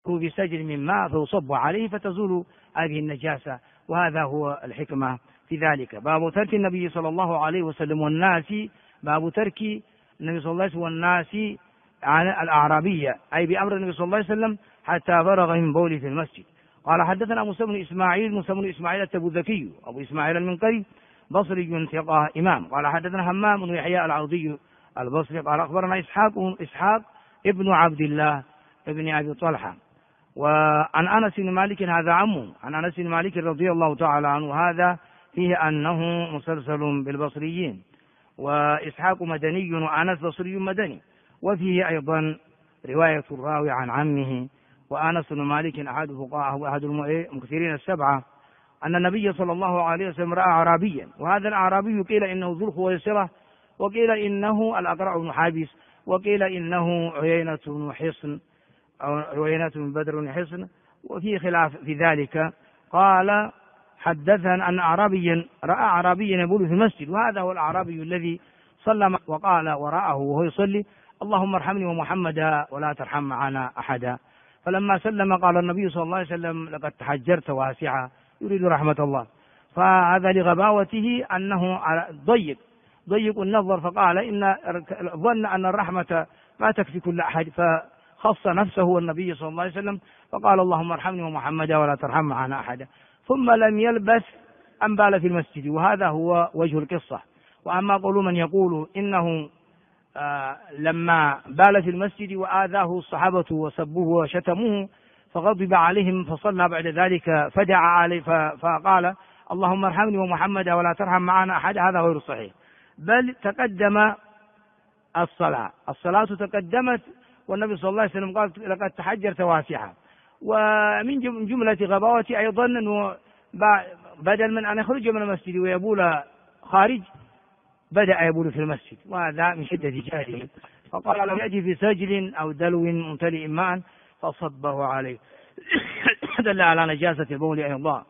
كوب سجل من ماء فيصب عليه فتزول هذه النجاسة، وهذا هو الحكمة في ذلك. باب ترك النبي صلى الله عليه وسلم والناس، باب ترك النبي صلى الله عليه وسلم والناس عن الأعرابية، أي بأمر النبي صلى الله عليه وسلم حتى فرغ من بوله في المسجد. قال حدثنا موسى بن إسماعيل التبوذكي أبو إسماعيل المنقري بصري ثقة إمام. قال حدثنا همام بن يحيى العوضي البصري قال أخبرنا إسحاق ابن عبد الله ابن أبي طلحة، وعن أنس بن مالك هذا عمه، عن أنس بن مالك رضي الله تعالى عنه، هذا فيه أنه مسلسل بالبصريين، وإسحاق مدني وأنس بصري مدني. وفيه أيضا رواية الراوي عن عمه، وأنس بن مالك أحد فقهاء وأحد المكثرين السبعة، أن النبي صلى الله عليه وسلم رأى أعرابيا، وهذا الأعرابي قيل إنه ذو الخويصرة، وقيل إنه الأقرع بن حابس، وقيل إنه عيينة بن حصن أو عيينة بن بدر بن حصن، وفي خلاف في ذلك. قال حدثنا أن أعرابيا رأى أعرابيا يبول في المسجد، وهذا هو الأعرابي الذي صلى وقال وراءه وهو يصلي اللهم ارحمني ومحمدا ولا ترحم معنا أحدا. فلما سلم قال النبي صلى الله عليه وسلم لقد تحجرت واسعا، يريد رحمة الله. فهذا لغباوته أنه ضيق النظر، فقال إن ظن أن الرحمة ما تكفي كل أحد، فخص نفسه والنبي صلى الله عليه وسلم فقال اللهم ارحمني ومحمدا ولا ترحم معنا أحدا، ثم لم يلبث أن بال في المسجد، وهذا هو وجه القصة. وأما قول من يقول إنه لما بال في المسجد وآذاه الصحابة وسبوه وشتموه فغضب عليهم فصلى بعد ذلك فدعا عليه فقال اللهم ارحمني ومحمدا ولا ترحم معنا أحد، هذا غير صحيح، بل تقدم الصلاة تقدمت، والنبي صلى الله عليه وسلم قال لقد تحجرت واسعا. ومن جملة غباوتي أيضا أنه بدل من أن يخرج من المسجد ويبول خارج بدأ يبول في المسجد، وهذا من شدة جهله، فقال لم يأتي في سجل أو دلو ممتلئ ماء فصبه عليه دل على نجاسة البول أيضا.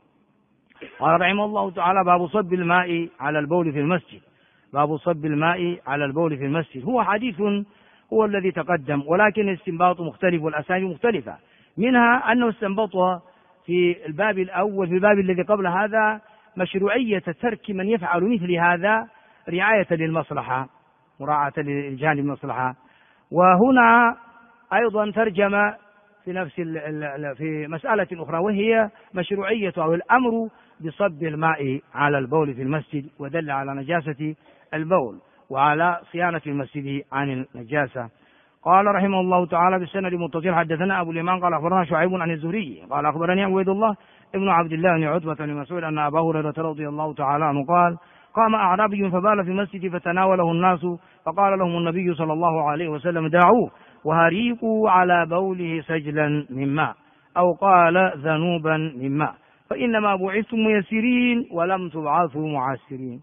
قال رحمه الله تعالى باب صب الماء على البول في المسجد، باب صب الماء على البول في المسجد. هو حديث هو الذي تقدم، ولكن الاستنباط مختلف والأسانيد مختلفة، منها أنه استنبط في الباب الأول في الباب الذي قبل هذا مشروعية ترك من يفعل مثل هذا رعاية للمصلحة، مراعاة للجانب المصلحة. وهنا أيضا ترجم في نفس في مسألة أخرى، وهي مشروعية أو الأمر بصب الماء على البول في المسجد، ودل على نجاسة البول وعلى صيانة المسجد عن النجاسة. قال رحمه الله تعالى بالسند المتصل حدثنا أبو اليمان قال أخبرنا شعيب عن الزهري قال أخبرني عبيد الله ابن عبد الله بن عتبة بن مسعود أن أبا هريرة رضي الله تعالى عنه قال قام أعرابي فبال في المسجد فتناوله الناس، فقال لهم النبي صلى الله عليه وسلم دعوه وهريقوا على بوله سجلا من ماء، أو قال ذنوبا من ماء، فإنما بعثتم ميسرين ولم تبعثوا معسرين.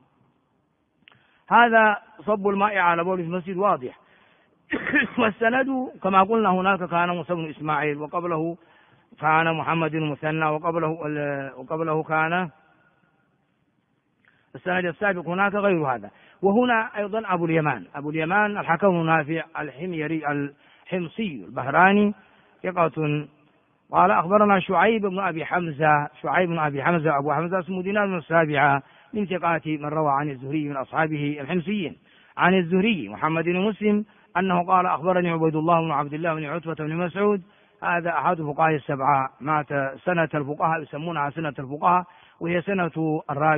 هذا صب الماء على بوله في المسجد واضح. والسند كما قلنا هناك كان موسى بن إسماعيل، وقبله كان محمد المثنى، وقبله كان السند السابق هناك غير هذا. وهنا أيضا أبو اليمان الحكم نافع الحميري الحمصي البهراني ثقة قال أخبرنا شعيب بن أبي حمزة أبو حمزة اسمه دينار بن السابعة من ثقات من روى عن الزهري من أصحابه الحمصيين عن الزهري محمد بن مسلم أنه قال أخبرني عبيد الله بن عبد الله بن عتبة بن مسعود، هذا أحد فقهاء السبعة، مات سنة الفقهاء يسمونها سنة الفقهاء، وهي سنة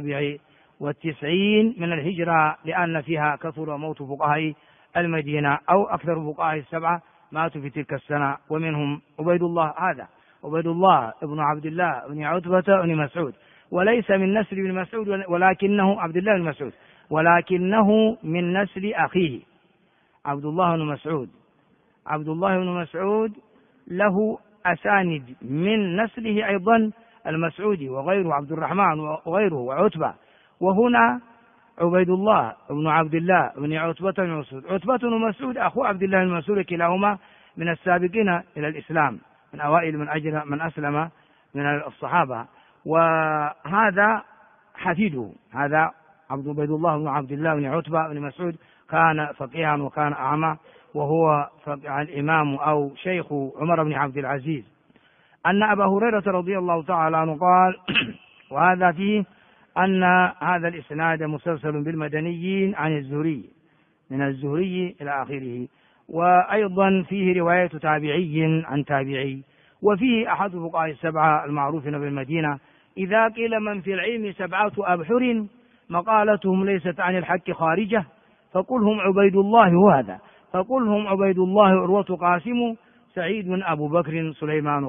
94 من الهجرة، لأن فيها كثر موت فقهاء المدينة أو أكثر فقهاء السبعة ماتوا في تلك السنة، ومنهم عبيد الله ابن عبد الله بن عتبة بن مسعود، وليس من نسل ابن مسعود ولكنه عبد الله بن مسعود، ولكنه من نسل أخيه عبد الله بن مسعود له أساند من نسله أيضا المسعودي وغيره عبد الرحمن وغيره وعتبة. وهنا عبيد الله بن عبد الله بن عتبة بن مسعود، عتبة بن مسعود أخو عبد الله بن مسعود، كلاهما من السابقين إلى الإسلام، من أوائل من أسلم من الصحابة، وهذا حفيده، هذا عبيد الله بن عبد الله بن عتبة بن مسعود كان فقيها وكان أعمى، وهو الإمام أو شيخ عمر بن عبد العزيز أن أبا هريرة رضي الله تعالى عنه قال وهذا فيه أن هذا الإسناد مسلسل بالمدنيين عن الزهري من الزهري إلى آخره، وأيضا فيه رواية تابعي عن تابعي، وفيه أحد الفقهاء السبعة المعروفين بالمدينة إذا قيل من في العلم 7 أبحر مقالتهم ليست عن الحق خارجة فقل هم عبيد الله، وهذا فقل هم عبيد الله عروة قاسم سعيد أبو بكر سليمان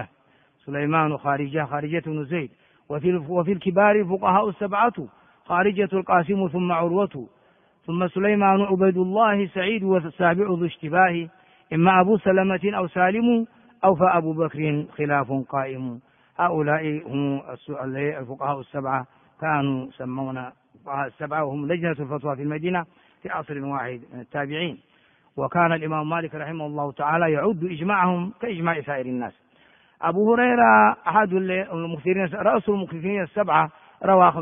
خارجة بن زيد، وفي الكبار فقهاء 7 خارجة القاسم ثم عروة ثم سليمان عبيد الله سعيد والسابع ذو اشتباه إما أبو سلمة أو سالم أو فأبو بكر خلاف قائم. هؤلاء هم الفقهاء 7 كانوا سمون الفقهاء 7 وهم لجنة الفتوى في المدينة في عصر واحد من التابعين، وكان الإمام مالك رحمه الله تعالى يعد إجماعهم كإجماع سائر الناس. أبو هريرة أحد المكثرين رأس المكثرين 7 روى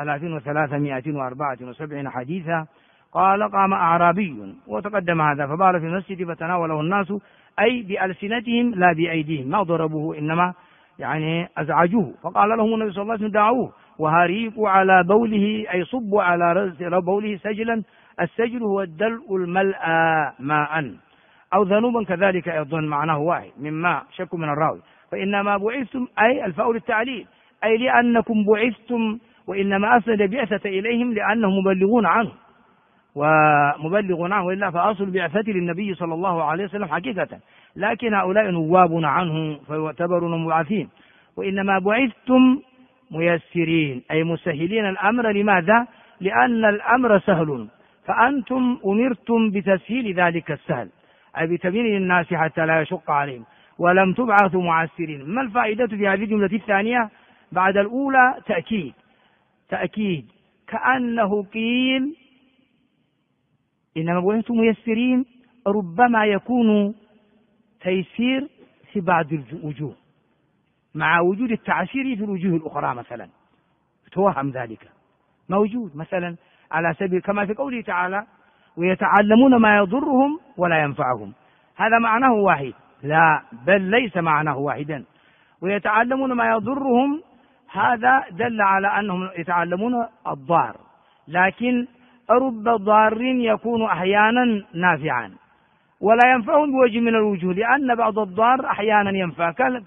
5374 حديثا قال قام أعرابي وتقدم هذا فبال في المسجد فتناوله الناس أي بألسنتهم لا بأيديهم، ما ضربوه إنما يعني أزعجوه، فقال لهم النبي صلى الله عليه وسلم دعوه وهريقوا على بوله أي صبوا على بوله سجلا، السجل هو الدلء الملأى ماء أو ذنوبا كذلك أيضا معناه واحد مما شك من الراوي، فإنما بعثتم أي الفاء للتعليل أي لأنكم بعثتم، وإنما أسند بعثة إليهم لأنهم مبلغون عنه وإلا فأصل بعثته للنبي صلى الله عليه وسلم حقيقة، لكن هؤلاء نواب عنه فيعتبرون مبعثين، وإنما بعثتم ميسرين أي مسهلين الأمر. لماذا؟ لأن الأمر سهل فأنتم أمرتم بتسهيل ذلك السهل أي بتبيين للناس حتى لا يشق عليهم، ولم تبعثوا معسرين. ما الفائدة في هذه الجملة الثانية بعد الأولى؟ تأكيد كأنه قيل إنما بعثتم ميسرين، ربما يكون تيسير في بعض الوجوه مع وجود التعسير في الوجوه الأخرى، مثلا توهم ذلك موجود مثلا على سبيل كما في قوله تعالى ويتعلمون ما يضرهم ولا ينفعهم، هذا معناه واحد، لا بل ليس معناه واحدا. ويتعلمون ما يضرهم هذا دل على أنهم يتعلمون الضار، لكن رب ضار يكون أحيانا نافعا ولا ينفعهم بوجه من الوجوه، لأن بعض الضار أحيانا ينفع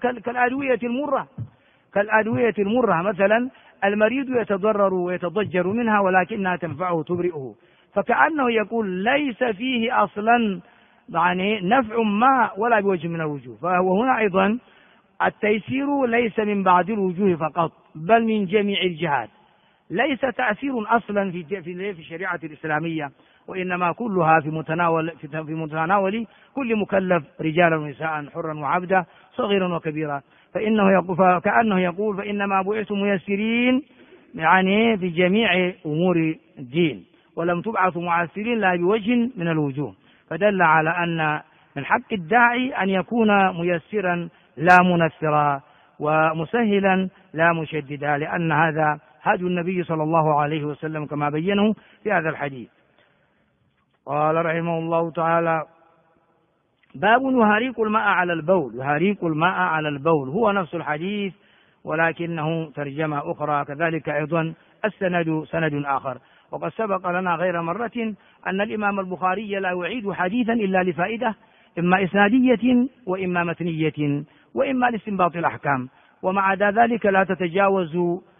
كالأدوية المرة مثلا المريض يتضرر ويتضجر منها ولكنها تنفعه تبرئه، فكأنه يقول ليس فيه أصلا يعني نفع ما ولا بوجه من الوجوه. فهو هنا أيضا التيسير ليس من بعض الوجوه فقط بل من جميع الجهات، ليس تأثير أصلا في الشريعة الإسلامية، وإنما كلها في متناول كل مكلف رجالا ونساء حرا وعبدا صغيرا وكبيرا. فكأنه يقول فإنما بعثتم ميسرين يعني في جميع أمور الدين ولم تبعثوا معسرين لا بوجه من الوجوه، فدل على أن من حق الداعي أن يكون ميسرا لا منفرا ومسهلا لا مشددا، لأن هذا هدي النبي صلى الله عليه وسلم كما بينه في هذا الحديث. قال رحمه الله تعالى باب يهريق الماء على البول، هو نفس الحديث ولكنه ترجمة أخرى، كذلك أيضا السند سند آخر. وقد سبق لنا غير مرة أن الإمام البخاري لا يعيد حديثا إلا لفائدة إما إسنادية وإما متنية وإما لاستنباط الأحكام، ومع ذلك لا يتجاوز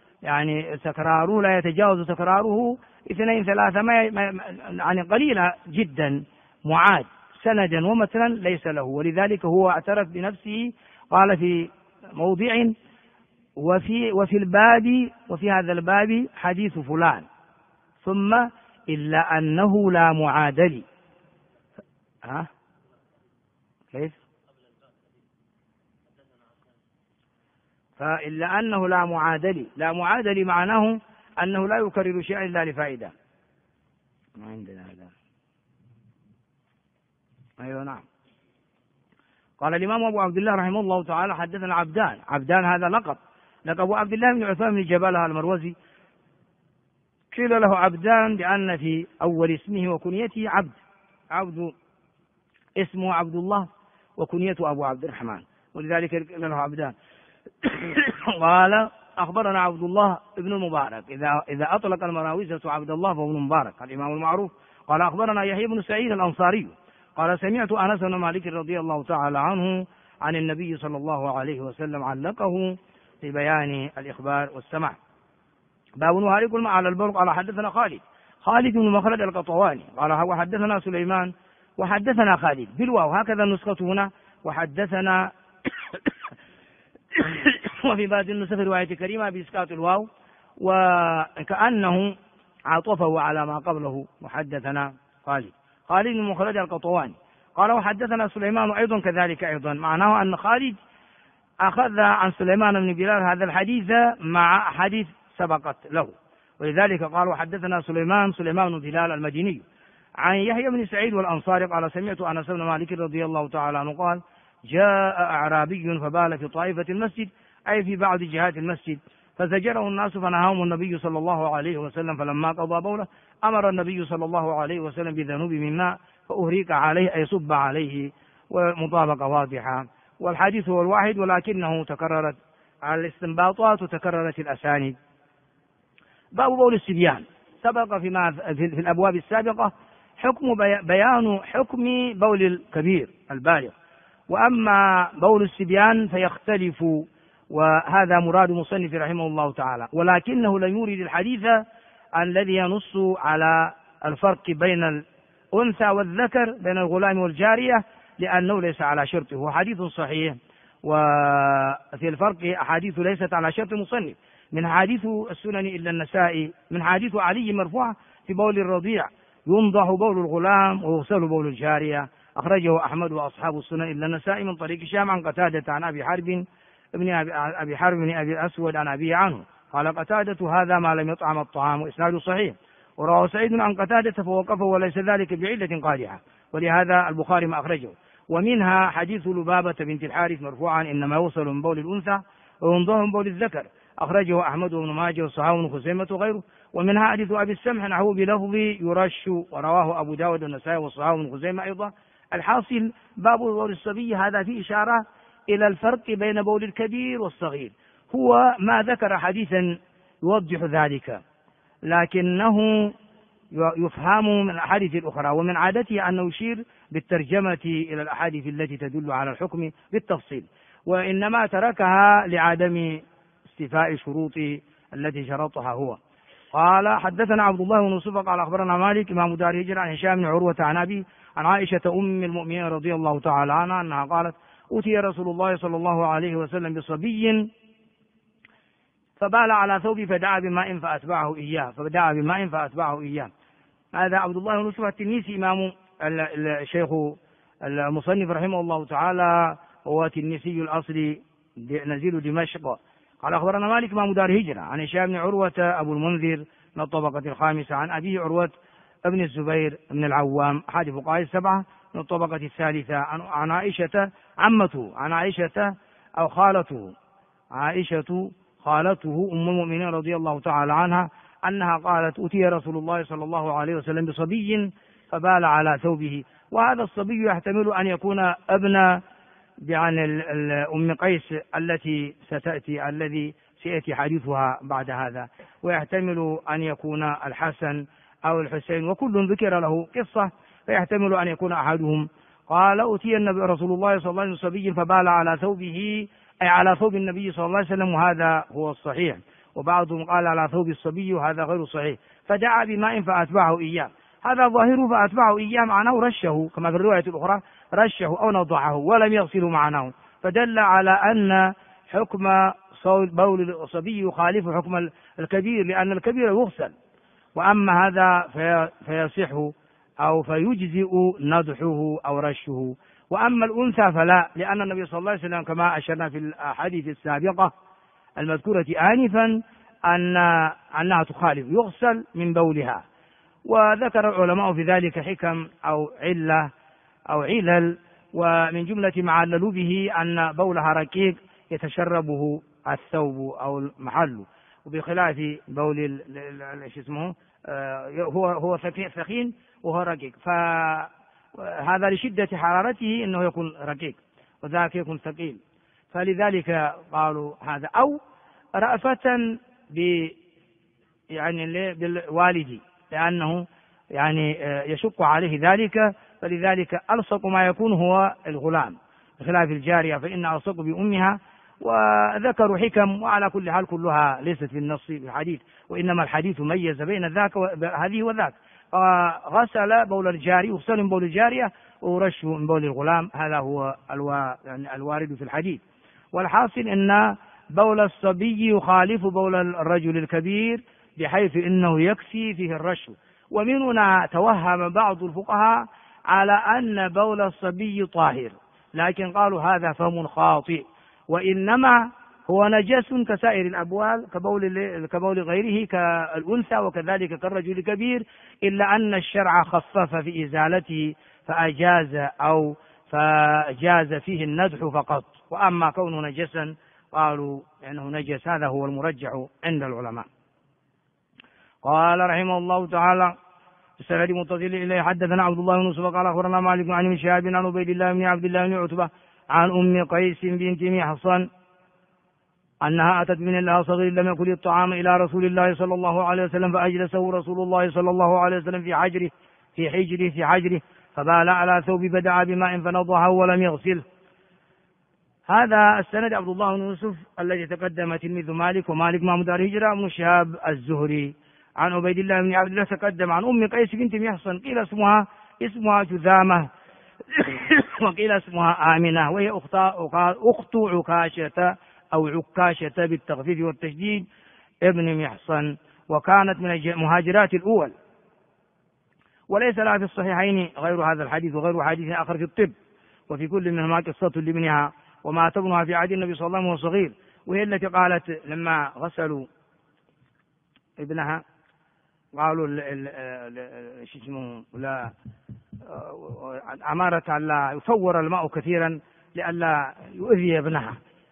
تكراره 2-3 يعني قليلة جدا معاد سندا ومتنا ليس له، ولذلك هو اعترف بنفسه قال في موضع وفي هذا الباب حديث فلان ثم إلا أنه لا معادل. كيف؟ فإلا أنه لا معادل معناه أنه لا يكرر شيئا إلا لفائدة. ما عندنا هذا. أيوة نعم. قال الإمام أبو عبد الله رحمه الله تعالى حدثنا عبدان هذا لقب عبد الله بن عثمان بن جبالة المروزي، قيل له عبدان لأن في أول اسمه وكنيته عبد اسمه عبد الله وكنيته أبو عبد الرحمن، ولذلك له عبدان. قال أخبرنا عبد الله بن المبارك، إذا أطلق المراوزة عبد الله فهو ابن مبارك الإمام المعروف. قال أخبرنا يحيى بن سعيد الأنصاري قال سمعت أنس بن مالك رضي الله تعالى عنه عن النبي صلى الله عليه وسلم علقه في بيان الإخبار والسماع. باب نهارك الماء على البرق. قال حدثنا خالد بن مخلد القطواني قال وحدثنا سليمان وحدثنا خالد بالواو، هكذا النسخة هنا وحدثنا وفي بعض النسخ رواية كريمة بإسقاط الواو وكأنه عطفه على ما قبله. وحدثنا خالد بن مخلد القطواني قال وحدثنا سليمان أيضا كذلك أيضا، معناه أن خالد أخذ عن سليمان بن بلال هذا الحديث مع حديث سبقت له، ولذلك قال وحدثنا سليمان بن بلال المديني عن يحيى بن سعيد والأنصاري قال سمعت أنس بن مالك رضي الله تعالى عنه قال جاء أعرابي فبال في طائفة المسجد، أي في بعض جهات المسجد، فزجره الناس فنهاهم النبي صلى الله عليه وسلم، فلما قضى بوله أمر النبي صلى الله عليه وسلم بذنوب من ماء فأهريق عليه أي صب عليه، ومطابقة واضحة. والحديث هو الواحد ولكنه تكررت على الاستنباطات وتكررت الأسانيد. باب بول الصبيان سبق في الأبواب السابقة بيان حكم بول الكبير البالغ، وأما بول الصبيان فيختلف، وهذا مراد مصنف رحمه الله تعالى، ولكنه لم يورد الحديث الذي ينص على الفرق بين الأنثى والذكر بين الغلام والجارية، لأنه ليس على شرطه، هو حديث صحيح. وفي الفرق أحاديث ليست على شرط مصنف، من حديث السنن إلا النسائي، من حديث علي مرفوع في بول الرضيع ينضح بول الغلام ويغسل بول الجارية، أخرجه أحمد وأصحاب السنن إلا النسائي من طريق هشام عن قتادة عن أبي حرب بن أبي الأسود عن أبيه عنه قال قتادة هذا ما لم يطعم الطعام، وإسناده صحيح. ورواه سعيد عن قتادة فوقفه وليس ذلك بعلة قادحة، ولهذا البخاري ما أخرجه. ومنها حديث لبابة بنت الحارث مرفوعا إنما يوصل من بول الأنثى وينضح من بول الذكر، أخرجه أحمد بن ماجه وصحابه بن خزيمة وغيره. ومنها حديث أبي السمح نحوه بلفظ يرش، ورواه أبو داود والنسائي وصحابه بن خزيمة أيضا. الحاصل باب بول الصبي هذا فيه إشارة إلى الفرق بين بول الكبير والصغير، هو ما ذكر حديثا يوضح ذلك، لكنه يفهم من الأحاديث الأخرى، ومن عادته أنه يشير بالترجمة إلى الأحاديث التي تدل على الحكم بالتفصيل، وإنما تركها لعدم استيفاء شروط التي شرطها هو. قال حدثنا عبد الله بن يوسف قال أخبرنا مالك إمام دار هجرة عن هشام بن عروة عن أبي عن عائشة أم المؤمنين رضي الله تعالى عنها أنها قالت أتي رسول الله صلى الله عليه وسلم بصبي فبال على ثوبه فدعا بماء فأتبعه إياه. هذا عبد الله بن يوسف التنيسي إمام الشيخ المصنف رحمه الله تعالى، هو تنيسي الأصل نزيل دمشق. قال أخبرنا مالك إمام دار هجرة عن هشام بن عروة أبو المنذر من الطبقة الخامسة عن أبيه عروة ابن الزبير بن العوام أحد فقهاء السبعة من الطبقة الثالثة عن عائشة عمته عن عائشة أو خالته أم المؤمنين رضي الله تعالى عنها أنها قالت أتي رسول الله صلى الله عليه وسلم بصبي فبال على ثوبه. وهذا الصبي يحتمل أن يكون ابن عن أم قيس التي ستأتي الذي سيأتي حديثها بعد هذا، ويحتمل أن يكون الحسن أو الحسين، وكل ذكر له قصة، فيحتمل أن يكون أحدهم. قال أتي النبي رسول الله صلى الله عليه وسلم بصبي فبال على ثوبه أي على ثوب النبي صلى الله عليه وسلم، وهذا هو الصحيح، وبعضهم قال على ثوب الصبي وهذا غير صحيح. فدعا بماء فأتبعه إياه، هذا ظاهره فأتبعه إياه معناه رشه كما في الرواية الأخرى رشه أو نضعه ولم يغسله معناه، فدل على أن حكم بول الصبي يخالف حكم الكبير، لأن الكبير يغسل، وأما هذا فيصح أو فيجزئ نضحه أو رشه. وأما الأنثى فلا، لأن النبي صلى الله عليه وسلم كما أشرنا في الأحاديث السابقة المذكورة آنفا أنها تخالف يغسل من بولها. وذكر العلماء في ذلك حكم أو علل، ومن جملة ما عللوا به أن بولها ركيك يتشربه الثوب أو المحل، وبخلاف بول هو ثخين وهو ركيك، فهذا لشدة حرارته إنه يكون ركيك وذاك يكون ثقيل. فلذلك قالوا هذا، أو رأفة بالوالد، لأنه يعني يشق عليه ذلك، فلذلك ألصق ما يكون هو الغلام بخلاف الجارية فإن ألصق بأمها. وذكروا حكم، وعلى كل حال كلها ليست في النص بالحديث، وإنما الحديث ميز بين ذاك هذه وذاك. غسل بول الجاري، يغسل من بول الجارية ورش من بول الغلام، هذا هو يعني الوارد في الحديث. والحاصل أن بول الصبي يخالف بول الرجل الكبير، بحيث إنه يكفي فيه الرش. ومن هنا توهم بعض الفقهاء على أن بول الصبي طاهر، لكن قالوا هذا فهم خاطئ، وإنما هو نجس كسائر الأبوال، كبول غيره كالأنثى وكذلك كالرجل الكبير، إلا أن الشرع خفف في إزالته فجاز فيه الندح فقط. وأما كونه نجسا قالوا إنه نجس، هذا هو المرجح عند العلماء. قال رحمه الله تعالى: السند متصل إليه حدثنا عبد الله بن يوسف قال أخبرنا مالك عن ابن شهاب عن عبيد الله بن عبد الله بن عتبة عن أم قيس بنت محصن أنها أتت من الله صغير لم يأكل الطعام إلى رسول الله صلى الله عليه وسلم، فأجلسه رسول الله صلى الله عليه وسلم في حجره فبال على ثوب فدعا بماء فنضحه ولم يغسله. هذا السند عبد الله بن يوسف الذي تقدم تلميذ مالك، ومالك محمود دار الهجرة، ابن شهاب الزهري عن عبيد الله بن عبد الله تقدم عن أم قيس بنت محصن، قيل اسمها جذامة وقيل اسمها آمنة، وهي أخت عكاشة أو عكاشة بالتخفيف والتشديد ابن محصن، وكانت من المهاجرات الأول، وليس لها في الصحيحين غير هذا الحديث وغير حديث آخر في الطب، وفي كل منهما قصة لابنها وما تبنها في عهد النبي صلى الله عليه وسلم وهو صغير، وهي التي قالت لما غسلوا ابنها قالوا لا أمارة ألا يفور الماء كثيرا لئلا يؤذي ابنها،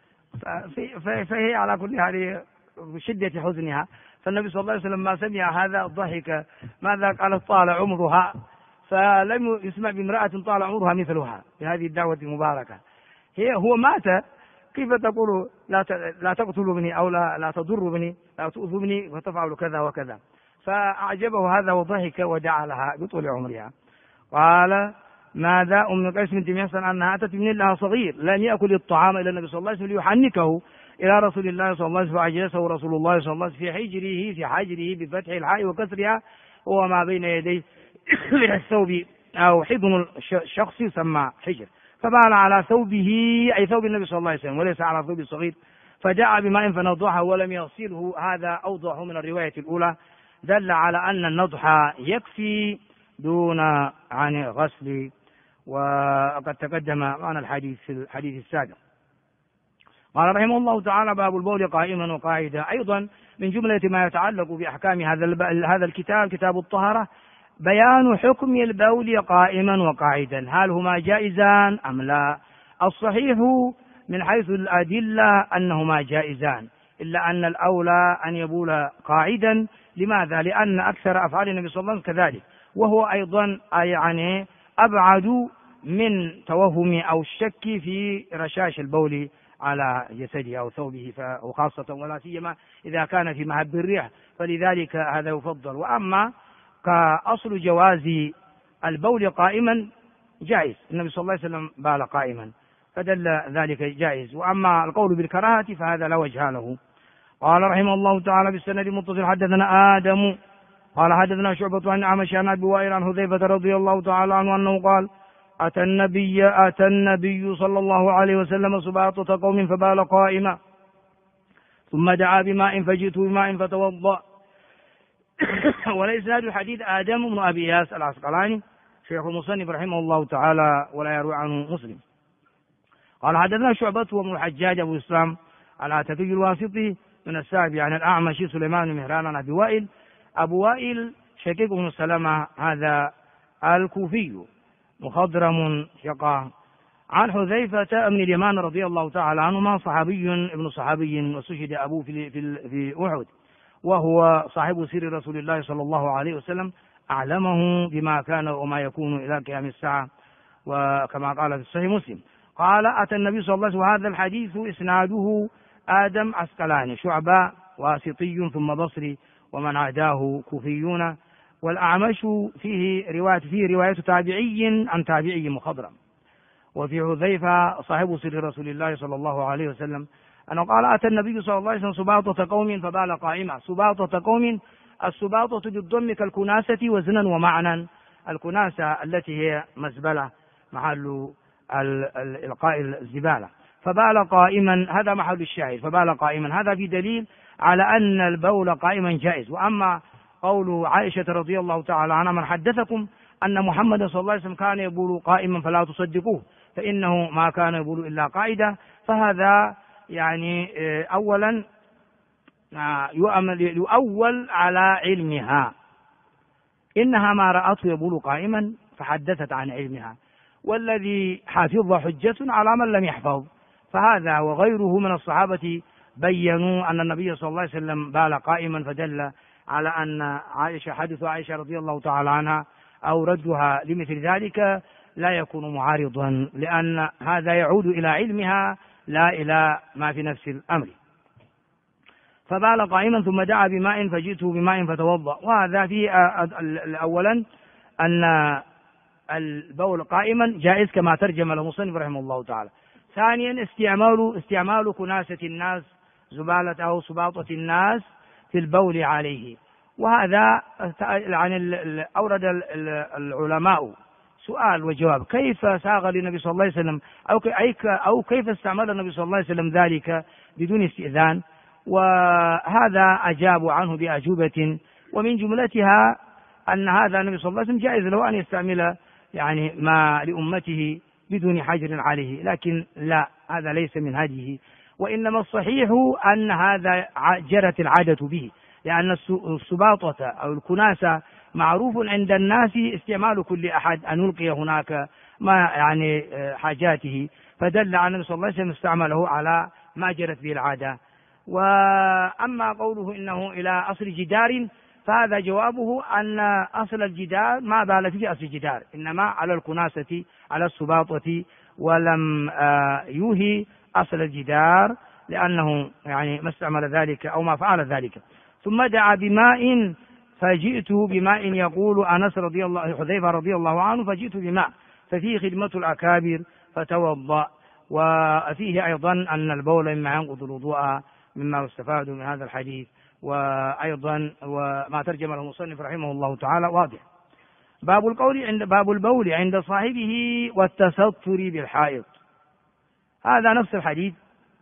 فهي على كل حال بشدة حزنها. فالنبي صلى الله عليه وسلم ما سمع هذا ضحك، ماذا قالت؟ طال عمرها، فلم يسمع بامرأة طال عمرها مثلها بهذه الدعوة المباركة. هو مات، كيف تقول لا تقتلوا ابني أو لا تضروا ابني، لا تؤذوا ابني وتفعلوا كذا وكذا؟ فأعجبه هذا وضحك ودعا لها بطول عمرها. قال: ماذا؟ أم قيس بنت محصن أنها أتت من لها صغير لم يأكل الطعام إلى النبي صلى الله عليه وسلم ليحنكه إلى رسول الله صلى الله عليه وسلم، فأجلسه رسول الله صلى الله عليه وسلم في حجره بفتح الحاء وكسرها، هو ما بين يديه من الثوب أو حضن الشخص يسمى حجر، فبال على ثوبه أي ثوب النبي صلى الله عليه وسلم وليس على ثوب الصغير، فدعا بماء فنضحه ولم يغسله. هذا أوضح من الرواية الأولى، دل على أن النضح يكفي دون عن غسل، وقد تقدم معنا الحديث في الحديث السابق. قال رحمه الله تعالى: باب البول قائما وقاعدا. أيضا من جملة ما يتعلق بأحكام هذا الكتاب، كتاب الطهارة، بيان حكم البول قائما وقاعدا، هل هما جائزان أم لا؟ الصحيح من حيث الأدلة أنهما جائزان، إلا أن الأولى أن يبول قاعدا. لماذا؟ لأن أكثر أفعال النبي صلى الله عليه وسلم كذلك، وهو أيضا يعني أبعد من توهم أو الشك في رشاش البول على جسده أو ثوبه، وخاصة ولا سيما إذا كان في مهب الريح، فلذلك هذا يفضل. وأما كأصل جواز البول قائما جائز، النبي صلى الله عليه وسلم بال قائما فدل ذلك جائز. وأما القول بالكراهة فهذا لا وجه له. قال رحمه الله تعالى: بالسند المتصل حدثنا آدم قال حدثنا شعبة عن أعمش عن أبي وائل عن حذيفة رضي الله تعالى عنه أنه قال: أتى النبي صلى الله عليه وسلم سباطة قوم فبال قائما، ثم دعا بماء فجئت بماء فتوضأ. والإسناد الحديث آدم بن أبي إياس العسقلاني شيخ المصنف رحمه الله تعالى، ولا يروي عنه مسلم. قال حدثنا شعبة وابن الحجاج أبو إسلام العتكي الواسطي من السابع عن الأعمش سليمان بن مهران عن أبي وائل. أبو وائل شقيق بن سلمة هذا الكوفي مخضرم ثقة، عن حذيفة بن اليمان رضي الله تعالى عنهما، صحابي ابن صحابي، واستشهد أبوه في أحد، وهو صاحب سير رسول الله صلى الله عليه وسلم، أعلمه بما كان وما يكون إلى قيام الساعة، وكما قال في صحيح مسلم. قال أتى النبي صلى الله عليه وسلم، وهذا الحديث إسناده آدم عسقلاني، شعبة واسطي ثم بصري، ومن عداه كوفيون، والأعمش فيه رواية تابعي عن تابعي مخضرم. وفي حذيفة صاحب سر رسول الله صلى الله عليه وسلم أنه قال أتى النبي صلى الله عليه وسلم سباطة قوم فبال قائما. سباطة قوم، السباطة بالضم كالكناسة وزنا ومعنى، الكناسة التي هي مزبلة محل إلقاء الزبالة. فبال قائما هذا محل الشاهد، فبال قائما هذا في دليل على أن البول قائما جائز. وأما قول عائشة رضي الله تعالى عنها من حدثكم أن محمد صلى الله عليه وسلم كان يبول قائما فلا تصدقوه فإنه ما كان يبول إلا قائدا، فهذا يعني أولا يؤول على علمها، إنها ما رأته يبول قائما فحدثت عن علمها، والذي حافظ حجة على من لم يحفظ. فهذا وغيره من الصحابة بينوا أن النبي صلى الله عليه وسلم بال قائما، فدل على أن حديث عائشة رضي الله تعالى عنها أو ردها لمثل ذلك لا يكون معارضا، لأن هذا يعود إلى علمها لا إلى ما في نفس الأمر. فبال قائما ثم دعا بماء فجئته بماء فتوضأ. وهذا في أولا أن البول قائما جائز كما ترجم له المصنف رحمه الله تعالى. ثانيا استعمال كناسة الناس، زبالة أو سباطة الناس في البول عليه. وهذا يعني أورد العلماء سؤال وجواب، كيف ساغ للنبي صلى الله عليه وسلم أو كيف استعمل النبي صلى الله عليه وسلم ذلك بدون استئذان؟ وهذا أجاب عنه بأجوبة، ومن جملتها أن هذا النبي صلى الله عليه وسلم جائز له أن يستعمل يعني ما لأمته بدون حجر عليه، لكن لا، هذا ليس من هديه، وإنما الصحيح أن هذا جرت العادة به، لأن السباطة أو الكناسة معروف عند الناس استعمال كل أحد أن يلقي هناك ما يعني حاجاته، فدل على النبي صلى الله عليه وسلم استعمله على ما جرت به العادة. وأما قوله إنه إلى أصل جدار، فهذا جوابه أن أصل الجدار ما بال فيه أصل الجدار، إنما على الكناسة على السباطة، ولم يوهي أصل الجدار لأنه يعني ما استعمل ذلك أو ما فعل ذلك. ثم دعا بماء فجئته بماء، يقول أنس حذيفة رضي الله عنه فجئت بماء، ففيه خدمة الأكابر فتوضأ. وفيه أيضا أن البول مما ينقض الوضوء مما يستفاد من هذا الحديث، وأيضا وما ترجم له المصنف رحمه الله تعالى واضح. باب البول عند صاحبه والتستر بالحائط، هذا نفس الحديث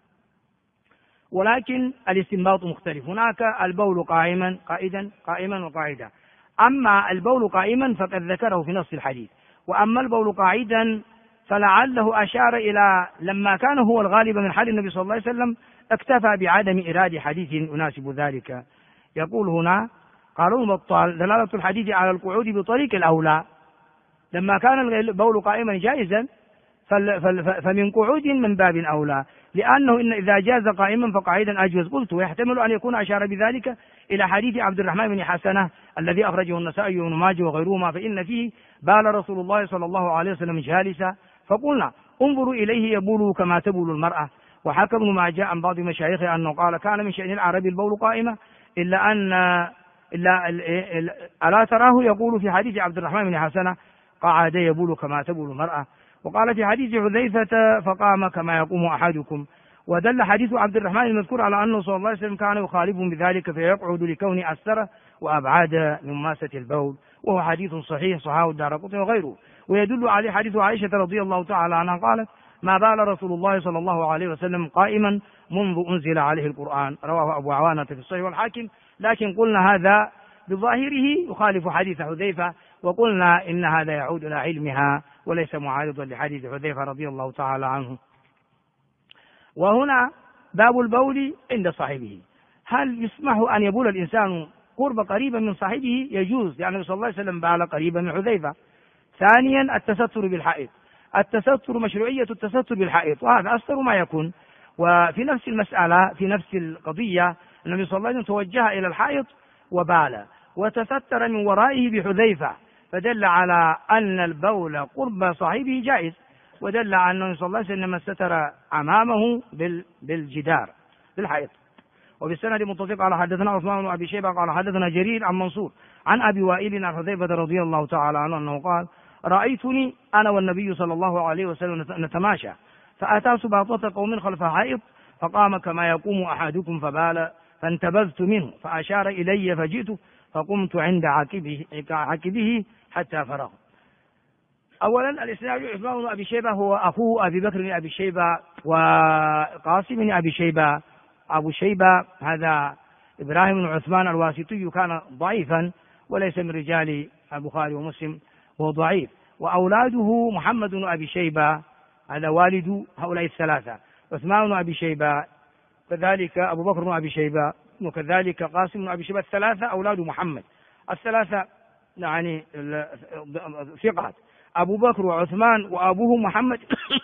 ولكن الاستنباط مختلف. هناك البول قائما وقاعدا، أما البول قائما فقد ذكره في نص الحديث، وأما البول قاعدا فلعله أشار إلى لما كان هو الغالب من حال النبي صلى الله عليه وسلم اكتفى بعدم إرادة حديث يناسب ذلك. يقول هنا قالوا بطال دلالة الحديث على القعود بطريق الأولى، لما كان البول قائما جائزا فمن قعود من باب أولى، لأنه إن إذا جاز قائما فقاعدا أجوز. قلت ويحتمل أن يكون أشار بذلك إلى حديث عبد الرحمن بن حسنة الذي أخرجه النسائي وابن ماجه وغيرهما، فإن فيه بال رسول الله صلى الله عليه وسلم جالسا، فقلنا انظروا إليه يبول كما تبول المرأة. وحكى ابن ماجه عن بعض مشايخه أنه قال كان من شأن العرب البول قائمة، ألا تراه يقول في حديث عبد الرحمن بن حسنة قعد يبول كما تبول المرأة. وقال في حديث حذيفة فقام كما يقوم أحدكم. ودل حديث عبد الرحمن المذكور على أنه صلى الله عليه وسلم كان يخالفهم بذلك فيقعد لكون أسر وأبعاد من مماسة البول، وهو حديث صحيح صححه الدارقطني وغيره. ويدل عليه حديث عائشة رضي الله تعالى عنها قالت ما بال رسول الله صلى الله عليه وسلم قائما منذ أنزل عليه القرآن، رواه أبو عوانة في الصحيح والحاكم. لكن قلنا هذا بظاهره يخالف حديث حذيفة، وقلنا إن هذا يعود إلى علمها وليس معارضا لحديث حذيفة رضي الله تعالى عنه. وهنا باب البول عند صاحبه، هل يسمح أن يبول الإنسان قريبا من صاحبه؟ يجوز، يعني النبي صلى الله عليه وسلم بال قريبا من حذيفة. ثانيا التستر بالحائط، مشروعية التستر بالحائط، وهذا أستر ما يكون. وفي نفس المسألة في نفس القضية النبي صلى الله عليه وسلم توجه إلى الحائط وبال وتستر من ورائه بحذيفة، فدل على أن البول قرب صاحبه جائز. ودل على أنه صلى الله عليه وسلم ستر أمامه بالجدار بالحائط. وبالسند متصل قال حدثنا عثمان بن أبي شيبة قال حدثنا جرير عن منصور عن أبي وائل عن حذيفة رضي الله تعالى عنه أنه قال رأيتني أنا والنبي صلى الله عليه وسلم نتماشى فأتى سباطة قوم خلف حائط فقام كما يقوم أحدكم فبال فانتبذت منه فأشار إلي فجئت فقمت عند عاقبه حتى فرغ. أولا الإسناد عثمان بن أبي شيبة هو أخوه أبي بكر بن أبي شيبة وقاسم بن أبي شيبة. أبو شيبة هذا إبراهيم بن عثمان الواسطي كان ضعيفا وليس من رجال البخاري ومسلم وهو ضعيف. وأولاده محمد بن أبي شيبة هذا والد هؤلاء الثلاثة عثمان بن أبي شيبة كذلك أبو بكر بن أبي شيبة وكذلك قاسم بن أبي شيبة الثلاثة أولاد محمد الثلاثة يعني ثقات أبو بكر وعثمان وأبوه محمد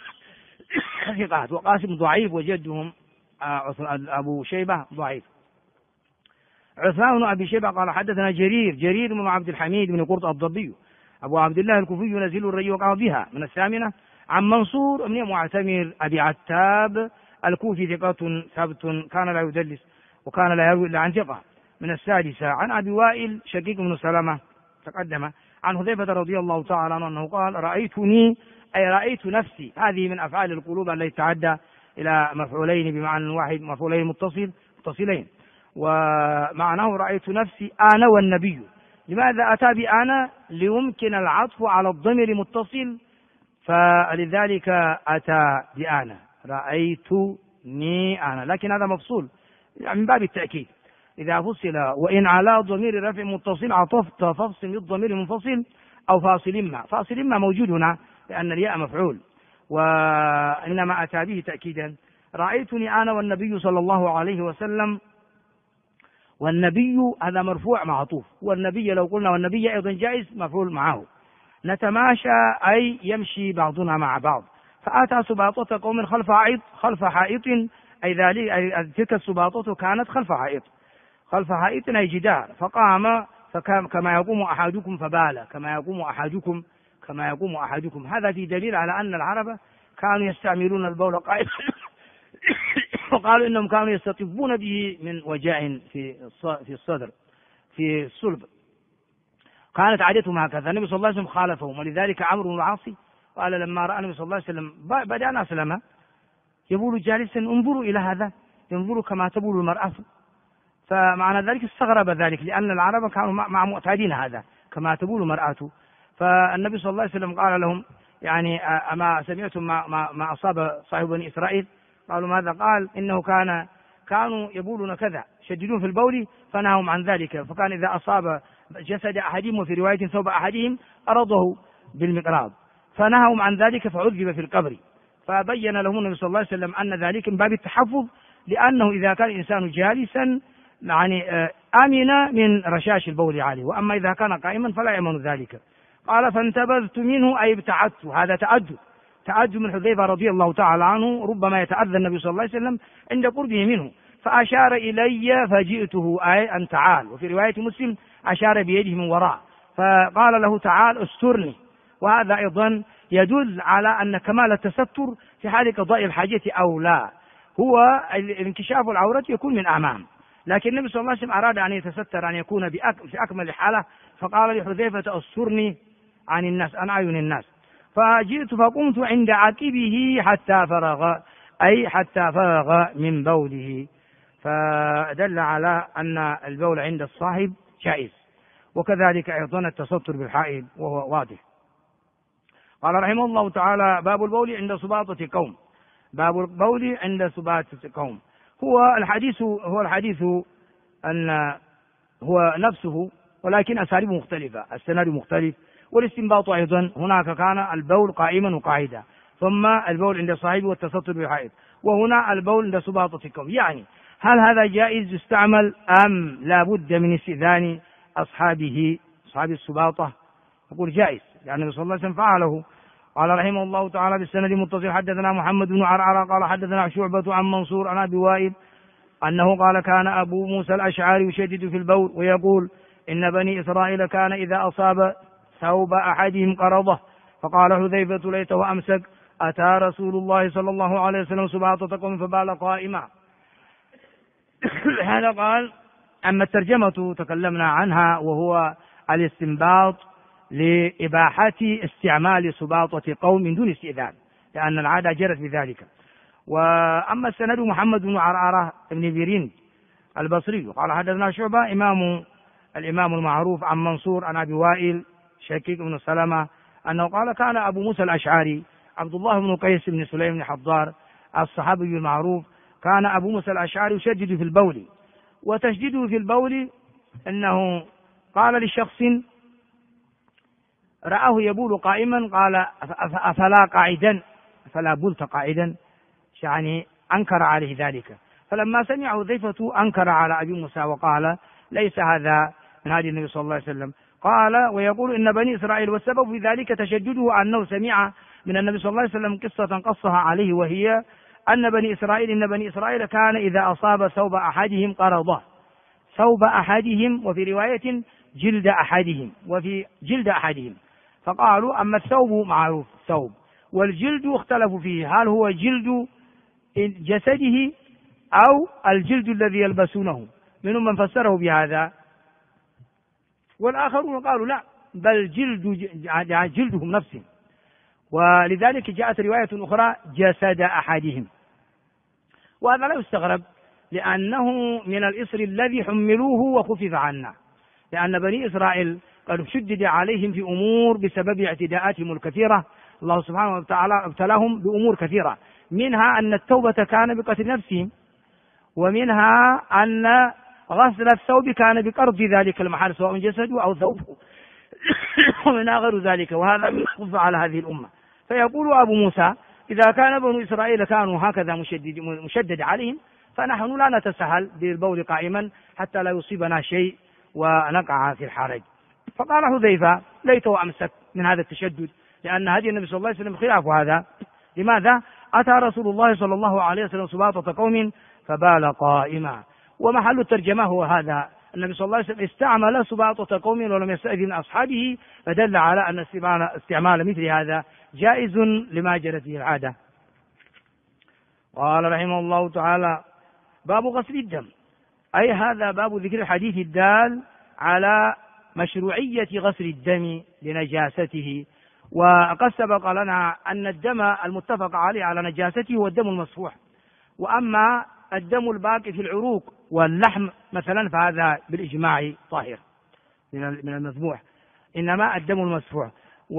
ثقات وقاسم ضعيف وجدهم أبو شيبة ضعيف. عثمان بن أبي شيبة قال حدثنا جرير بن عبد الحميد بن قرط الضبي أبو عبد الله الكوفي ينزل الري وقع بها من الثامنة عن منصور بن معتمر أبي عتاب الكوفي ثقة ثبت كان لا يدلس وكان لا يروي إلا عن ثقة من السادسة عن أبي وائل شقيق بن سلمة تقدم عن حذيفة رضي الله تعالى عنه أنه قال رأيتني أي رأيت نفسي. هذه من أفعال القلوب التي تعدى إلى مفعولين بمعنى واحد مفعولين متصلين ومعناه رأيت نفسي أنا والنبي. لماذا أتى بأنا؟ ليمكن العطف على الضمير متصل فلذلك أتى بأنا رأيتني أنا لكن هذا مفصول يعني من باب التأكيد إذا فصل وإن على ضمير رفع متصل عطفت فافصل للضمير منفصل أو فاصل ما موجود هنا لأن الياء مفعول وإنما أتى به تأكيدا. رأيتني أنا والنبي صلى الله عليه وسلم والنبي هذا مرفوع معطوف والنبي لو قلنا والنبي أيضا جائز مفعول معه. نتماشى أي يمشي بعضنا مع بعض فأتى سباطة قوم خلف حائط أي ذلك تلك السباطة كانت خلف حائط أي جدار فقام كما يقوم أحدكم فبال كما يقوم أحدكم. هذا في دليل على أن العرب كانوا يستعملون البول قائما وقالوا إنهم كانوا يستطبون به من وجاء في الصدر في الصلب كانت عادتهم هكذا. النبي صلى الله عليه وسلم خالفهم ولذلك عمرو بن العاص قال لما رأى النبي صلى الله عليه وسلم بدأنا أسلم يبول جالسا انظروا إلى هذا ينظروا كما تبول المرأة فمعنى ذلك استغرب ذلك لأن العرب كانوا مع معتادين هذا كما تبول المرأة. فالنبي صلى الله عليه وسلم قال لهم يعني أما سمعتم ما أصاب صاحب بني إسرائيل؟ قالوا ماذا؟ قال إنه كانوا يبولون كذا شديدون في البول فنههم عن ذلك فكان إذا أصاب جسد أحدهم وفي رواية ثوب أحدهم أرضه بالمقراض فنههم عن ذلك فعذب في القبر. فبين لهم النبي صلى الله عليه وسلم أن ذلك من باب التحفظ لأنه إذا كان الإنسان جالسا يعني آمن من رشاش البول عليه وأما إذا كان قائما فلا يأمن ذلك. قال فانتبذت منه أي ابتعدت. هذا تأدب من حذيفة رضي الله تعالى عنه ربما يتأذى النبي صلى الله عليه وسلم عند قربه منه فأشار إلي فجئته أي أن تعال. وفي رواية مسلم أشار بيده من وراء فقال له تعال استرني. وهذا أيضا يدل على أن كمال التستر في حال قضاء الحاجة أو لا هو انكشاف العورة يكون من أمام لكن النبي صلى الله عليه وسلم أراد أن يتستر أن يكون في أكمل حالة فقال لحذيفة استرني عن الناس عن أعين الناس. فجئت فقمت عند عقبه حتى فرغ من بوله فدل على أن البول عند الصاحب جائز وكذلك أيضا التستر بالحائل وهو واضح. قال رحمه الله تعالى باب البول عند سباطة قوم. باب البول عند سباطة قوم هو الحديث أن هو نفسه ولكن أساليبه مختلفة السيناريو مختلف والاستنباط أيضا هناك كان البول قائما وقاعدا ثم البول عند صاحبه والتستر بالحائط وهنا البول عند سباطة قوم. يعني هل هذا جائز يستعمل أم لا بد من استئذان أصحاب السباطة؟ يقول جائز يعني النبي صلى الله عليه وسلم فعله. قال رحمه الله تعالى بالسند متصل حدثنا محمد بن عرعر قال حدثنا شعبة عن منصور عن أبي وائل أنه قال كان أبو موسى الأشعري يشدد في البول ويقول إن بني إسرائيل كان إذا أصاب ثوب أحدهم قرضه فقال حذيفة ليته أمسك أتى رسول الله صلى الله عليه وسلم سباطة قوم فبال قائما. هذا قال. أما الترجمة تكلمنا عنها، وهو الاستنباط لإباحة استعمال سباطة قوم من دون استئذان، لأن العادة جرت بذلك. وأما السند محمد بن عرعرة بن بيرين البصري قال حدثنا شعبة الإمام المعروف عن منصور عن أبي وائل شقيق بن سلمة أنه قال كان أبو موسى الأشعري عبد الله بن قيس بن سليم بن حضار الصحابي المعروف، كان أبو موسى الأشعري يشدد في البول، وتشديده في البول أنه قال لشخص رآه يبول قائما قال أفلا قاعدا، فلا بلت قاعدا، يعني أنكر عليه ذلك. فلما سمع حذيفة أنكر على أبي موسى وقال ليس هذا من هدي النبي صلى الله عليه وسلم. قال ويقول إن بني إسرائيل، والسبب في ذلك تشدده أنه سمع من النبي صلى الله عليه وسلم قصة قصها عليه، وهي أن بني إسرائيل كان إذا أصاب ثوب أحدهم قرضه، ثوب أحدهم، وفي رواية جلد أحدهم، فقالوا أما الثوب معروف ثوب، والجلد اختلفوا فيه هل هو جلد جسده أو الجلد الذي يلبسونه، منهم من فسره بهذا، والآخرون قالوا لا بل جلدهم نفسه، ولذلك جاءت رواية أخرى جسد أحدهم. وهذا لا يستغرب، لأنه من الإصر الذي حملوه وخفف عنا، لأن بني إسرائيل قد شدد عليهم في أمور بسبب اعتداءاتهم الكثيرة، الله سبحانه وتعالى ابتلاهم بأمور كثيرة، منها أن التوبة كان بقتل نفسهم، ومنها أن غسل الثوب كان بقرض ذلك المحل سواء جسده أو ثوبه ومنها غير ذلك، وهذا يخف على هذه الأمة. فيقول أبو موسى إذا كان بنو إسرائيل كانوا هكذا مشدد عليهم، فنحن لا نتسهل بالبول قائما حتى لا يصيبنا شيء ونقع في الحرج. فقال حذيفة ليته أمسك من هذا التشدد، لأن هدي النبي صلى الله عليه وسلم خلاف هذا. لماذا؟ أتى رسول الله صلى الله عليه وسلم سباطة قوم فبال قائما. ومحل الترجمة هو هذا، النبي صلى الله عليه وسلم استعمل سباطة قوم ولم يستأذن أصحابه، فدل على أن استعمال مثل هذا جائز لما جرت به العادة. قال رحمه الله تعالى باب غسل الدم، أي هذا باب ذكر الحديث الدال على مشروعية غسل الدم لنجاسته. وقد سبق لنا أن الدم المتفق عليه على نجاسته هو الدم المسفوح، وأما الدم الباقي في العروق واللحم مثلا فهذا بالإجماع طاهر من المذبوح، إنما الدم المسفوح،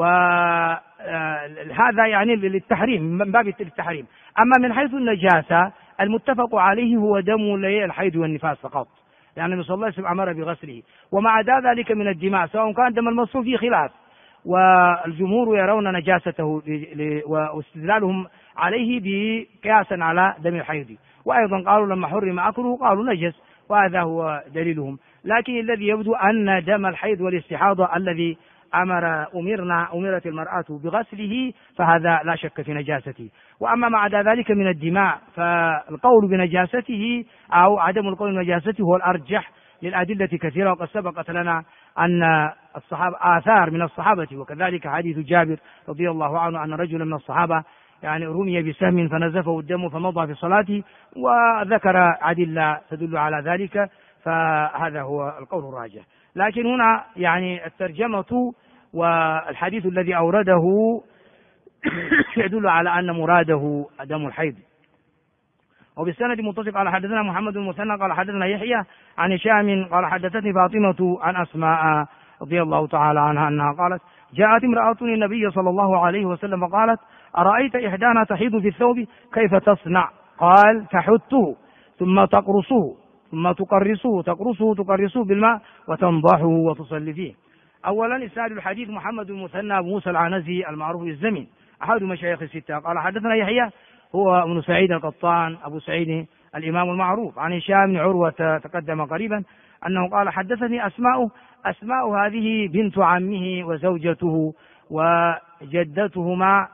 وهذا يعني للتحريم من باب التحريم. أما من حيث النجاسة المتفق عليه هو دم الحيض والنفاس فقط، يعني النبي صلى الله عليه وسلم أمر بغسله. ومع ذلك من الدماء سواء كان دم المسفوح فيه خلاف، والجمهور يرون نجاسته واستدلالهم عليه بقياسا على دم الحيض، وأيضا قالوا لما حرم أكله قالوا نجس، وهذا هو دليلهم. لكن الذي يبدو أن دم الحيض والاستحاضة الذي أمرت المرأة بغسله فهذا لا شك في نجاسته. وأما ما عدا ذلك من الدماء فالقول بنجاسته أو عدم القول بنجاسته هو الأرجح للأدلة كثيرة، وقد سبقت لنا أن آثار من الصحابة، وكذلك حديث جابر رضي الله عنه أن رجلا من الصحابة يعني رمي بسهم فنزفه الدم فمضى في صلاته، وذكر أدلة تدل على ذلك، فهذا هو القول الراجح. لكن هنا يعني الترجمة والحديث الذي أورده يدل على أن مراده دم الحيض. وبالسند متصل قال حدثنا محمد بن المثنى قال حدثنا يحيى عن هشام قال حدثتني فاطمة عن أسماء رضي الله تعالى عنها أنها قالت جاءت امرأة النبي صلى الله عليه وسلم فقالت أرأيت إحدانا تحيض في الثوب كيف تصنع؟ قال تحته ثم تقرصه ثم تقرصه بالماء وتنضحه وتصلي فيه. أولا إسناد الحديث محمد بن المثنى أبو موسى العنزي المعروف بالزمن أحد مشايخ الستة قال حدثنا يحيى هو ابن سعيد القطان أبو سعيد الإمام المعروف عن هشام بن عروة تقدم قريبا أنه قال حدثني أسماء هذه بنت عمه وزوجته وجدتهما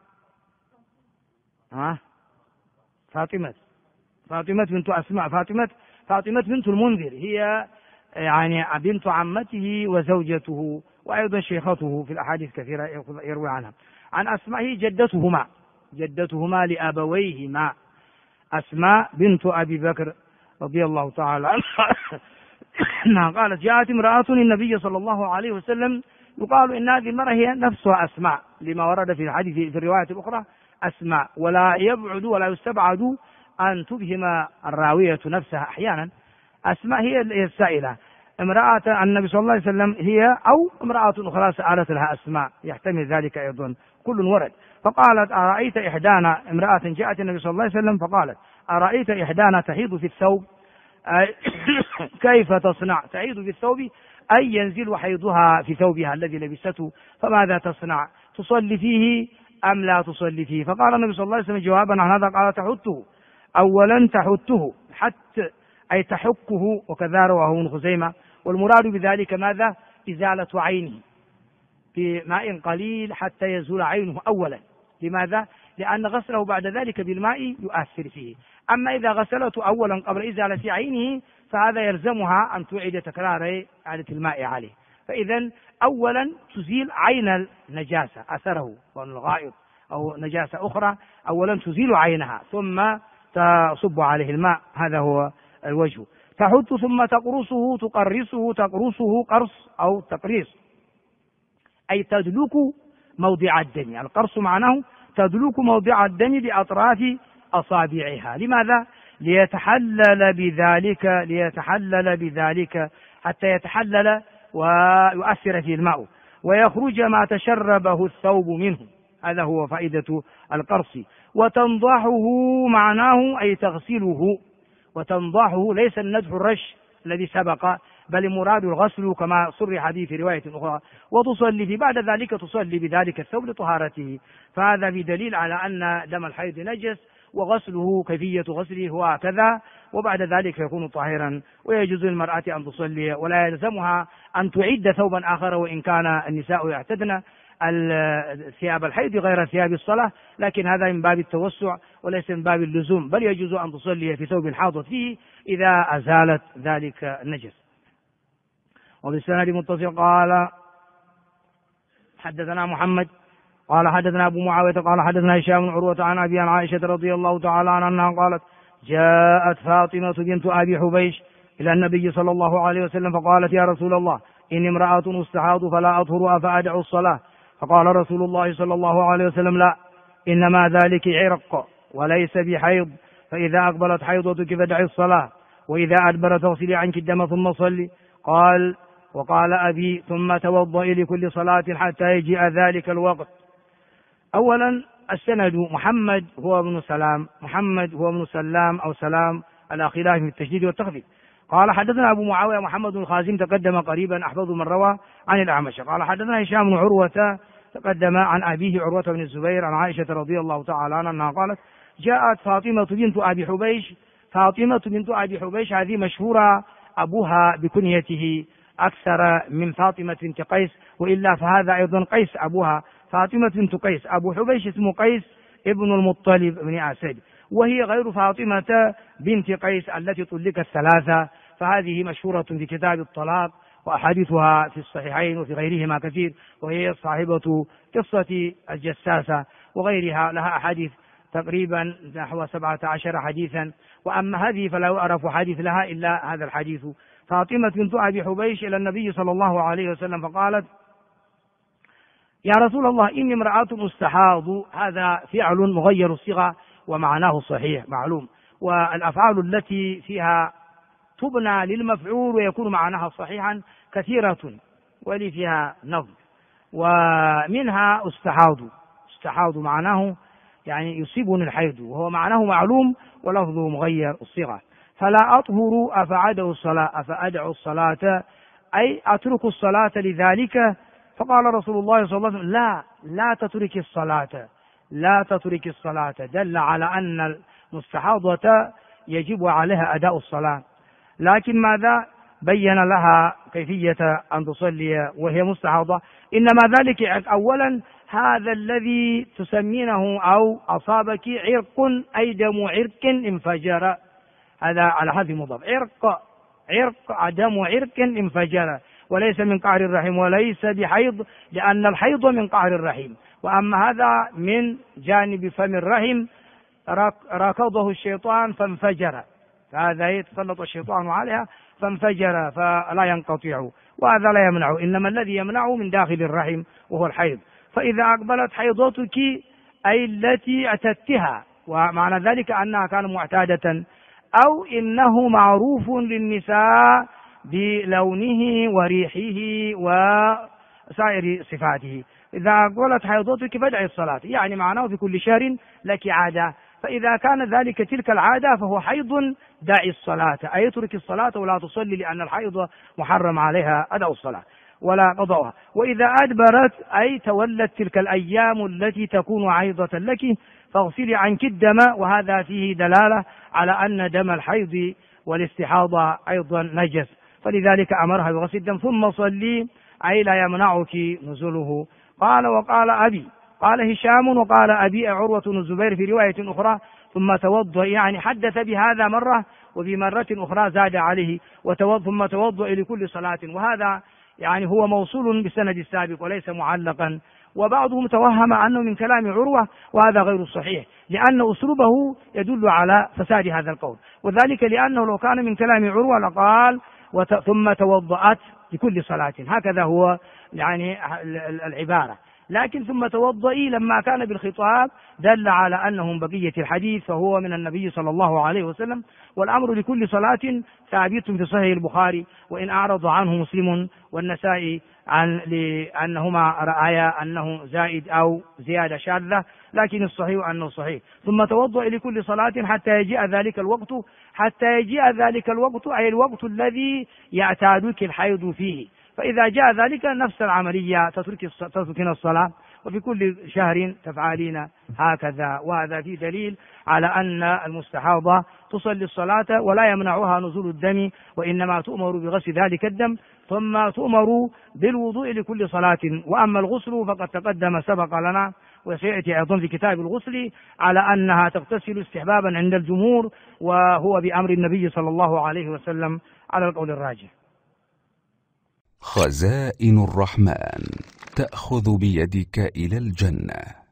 فاطمة بنت أسماء فاطمة بنت المنذر هي يعني بنت عمته وزوجته، وأيضا شيخته في الأحاديث كثيرة يروي عنها. عن أسماء جدتهما جدتهما لأبويهما أسماء بنت أبي بكر رضي الله تعالى عنها قالت جاءت امرأة النبي صلى الله عليه وسلم يقال إن هذه المرأة هي نفسها أسماء لما ورد في الحديث في الرواية الأخرى أسماء، ولا يبعد ولا يستبعد أن تبهم الراوية نفسها أحيانا. أسماء هي السائلة، امرأة النبي صلى الله عليه وسلم هي أو امرأة أخرى سألت لها أسماء، يحتمل ذلك أيضا، كل ورد. فقالت أرأيت إحدانا، امرأة جاءت النبي صلى الله عليه وسلم فقالت أرأيت إحدانا تحيض في الثوب كيف تصنع؟ تحيض في الثوب أي ينزل حيضها في ثوبها الذي لبسته، فماذا تصنع؟ تصلي فيه أم لا تصلي فيه؟ فقال النبي صلى الله عليه وسلم جوابا عن هذا قال تحته، أولا تحته حتى أي تحكه، وكذا رواه ابن خزيمة، والمراد بذلك ماذا؟ إزالة عينه في ماء قليل حتى يزول عينه أولا. لماذا؟ لأن غسله بعد ذلك بالماء يؤثر فيه. أما إذا غسلته أولا قبل إزالة عينه فهذا يلزمها أن تعيد تكرار إعادة الماء عليه. فإذا أولا تزيل عين النجاسة أثره وأن الغائط أو نجاسة أخرى، أولا تزيل عينها ثم تصب عليه الماء، هذا هو الوجه. تحط ثم تقرصه، تقرصه قرص أو تقريص أي تدلك موضع الدم، يعني القرص معناه تدلك موضع الدم بأطراف أصابعها. لماذا؟ ليتحلل بذلك حتى يتحلل ويؤثر فيه الماء ويخرج ما تشربه الثوب منه، هذا هو فائدة القرص. وتنضحه معناه أي تغسله، وتنضحه ليس النضح الرش الذي سبق، بل مراد الغسل كما صرح به في رواية أخرى. وتصلي في بعد ذلك تصلي بذلك الثوب لطهارته، فهذا بدليل على أن دم الحيض نجس، وغسله كيفية غسله هو كذا، وبعد ذلك يكون طاهرا. ويجوز للمرأة أن تصلي ولا يلزمها أن تعد ثوبا آخر، وإن كان النساء يعتدن ثياب الحيض غير ثياب الصلاة، لكن هذا من باب التوسع وليس من باب اللزوم، بل يجوز أن تصلي في ثوب حاضت فيه إذا أزالت ذلك النجس. وبالسند متصل قال حدثنا محمد قال حدثنا أبو معاوية قال حدثنا هشام بن عروة عن أبي عن عائشة رضي الله تعالى عنها أنها قالت جاءت فاطمة بنت أبي حبيش إلى النبي صلى الله عليه وسلم فقالت يا رسول الله إني امرأة استحاض فلا أطهر أفأدع الصلاة؟ فقال رسول الله صلى الله عليه وسلم لا، إنما ذلك عرق وليس بحيض، فإذا أقبلت حيضتك فدعي الصلاة، وإذا أدبرت فاغسلي عنك الدم ثم صلي. قال وقال أبي ثم توضئي لكل صلاة حتى يجيء ذلك الوقت. أولا السند محمد هو ابن سلام أو سلام على خلاف في التشديد والتخفيف. قال حدثنا أبو معاوية محمد بن خازم تقدم قريبا أحفظ من روى عن الأعمش. قال حدثنا هشام بن عروة تقدم عن أبيه عروة بن الزبير عن عائشة رضي الله تعالى عنها أنها قالت جاءت فاطمة بنت أبي حبيش. فاطمة بنت أبي حبيش هذه مشهورة أبوها بكنيته أكثر من فاطمة بنت قيس، وإلا فهذا أيضا قيس أبوها، فاطمة بنت قيس. أبو حبيش اسمه قيس ابن المطلب بن أسد، وهي غير فاطمة بنت قيس التي طلقت ثلاثة، فهذه مشهورة في كتاب الطلاق وأحاديثها في الصحيحين وفي غيرهما كثير، وهي صاحبة قصة الجساسة وغيرها، لها أحاديث تقريبا نحو 17 حديثا، وأما هذه فلا يعرف حديث لها إلا هذا الحديث. فاطمة بنت أبي حبيش إلى النبي صلى الله عليه وسلم فقالت يا رسول الله إني امرأة مستحاض. هذا فعل مغير الصيغة ومعناه صحيح معلوم، والأفعال التي فيها تبنى للمفعول ويكون معناها صحيحا كثيرة ولي فيها نظم، ومنها استحاض معناه يعني يصيبني الحيض، وهو معناه معلوم ولفظه مغير الصيغة. فلا أطهر أفأدع الصلاة أي أترك الصلاة لذلك. فقال رسول الله صلى الله عليه وسلم لا تترك الصلاة، دل على أن المستحاضة يجب عليها أداء الصلاة، لكن ماذا بين لها كيفية أن تصلي وهي مستحاضة؟ إنما ذلك أولا هذا الذي تسمينه أو أصابك عرق أي دم عرق انفجر، هذا على هذه المضاف، عرق دم عرق انفجر، وليس من قعر الرحم وليس بحيض، لأن الحيض من قعر الرحم. وأما هذا من جانب فم الرحم ركضه الشيطان فانفجر، فهذا يتسلط الشيطان عليها فانفجر فلا ينقطع، وهذا لا يمنعه، إنما الذي يمنعه من داخل الرحم وهو الحيض. فإذا أقبلت حيضتك أي التي اعتدتها، ومعنى ذلك أنها كانت معتادة، أو إنه معروف للنساء بلونه وريحه وسائر صفاته. إذا أقبلت حيضتك فادعي الصلاة، يعني معناه في كل شهر لك عادة، فإذا كان ذلك تلك العادة فهو حيض داعي الصلاة، أي اترك الصلاة ولا تصلي، لأن الحيض محرم عليها أداء الصلاة ولا قضاءها. وإذا أدبرت أي تولت تلك الأيام التي تكون عيضة لك فاغسلي عنك الدم، وهذا فيه دلالة على أن دم الحيض والاستحاضة أيضا نجس، فلذلك أمرها بغسل الدم ثم صلي، أي لا يمنعك نزوله. قال وقال أبي، قال هشام وقال أبي عروة بن الزبير في رواية أخرى ثم توضأ، يعني حدث بهذا مرة وفي مرة أخرى زاد عليه ثم توضأ لكل صلاة، وهذا يعني هو موصول بالسند السابق وليس معلقا. وبعضهم توهم أنه من كلام عروة، وهذا غير صحيح، لأن أسلوبه يدل على فساد هذا القول، وذلك لأنه لو كان من كلام عروة لقال ثم توضأت لكل صلاة، هكذا هو يعني العبارة، لكن ثم توضئي لما كان بالخطاب دل على أنهم بقية الحديث، فهو من النبي صلى الله عليه وسلم، والأمر لكل صلاة ثابت في صحيح البخاري، وإن أعرض عنه مسلم والنسائي لأنهما رأيا أنه زائد أو زيادة شاذة، لكن الصحيح أنه صحيح. ثم توضأ لكل صلاة حتى يجيء ذلك الوقت، حتى يجيء ذلك الوقت أي الوقت الذي يعتادك الحيض فيه، فإذا جاء ذلك نفس العملية تتركين الصلاة، وفي كل شهر تفعلين هكذا. وهذا فيه دليل على أن المستحاضة تصلي الصلاة ولا يمنعها نزول الدم، وإنما تؤمر بغسل ذلك الدم، ثم تؤمر بالوضوء لكل صلاة. وأما الغسل فقد تقدم سبق لنا وسيأتي أيضا في كتاب الغسل على أنها تغتسل استحبابا عند الجمهور، وهو بأمر النبي صلى الله عليه وسلم على القول الراجح. خزائن الرحمن تأخذ بيدك إلى الجنة.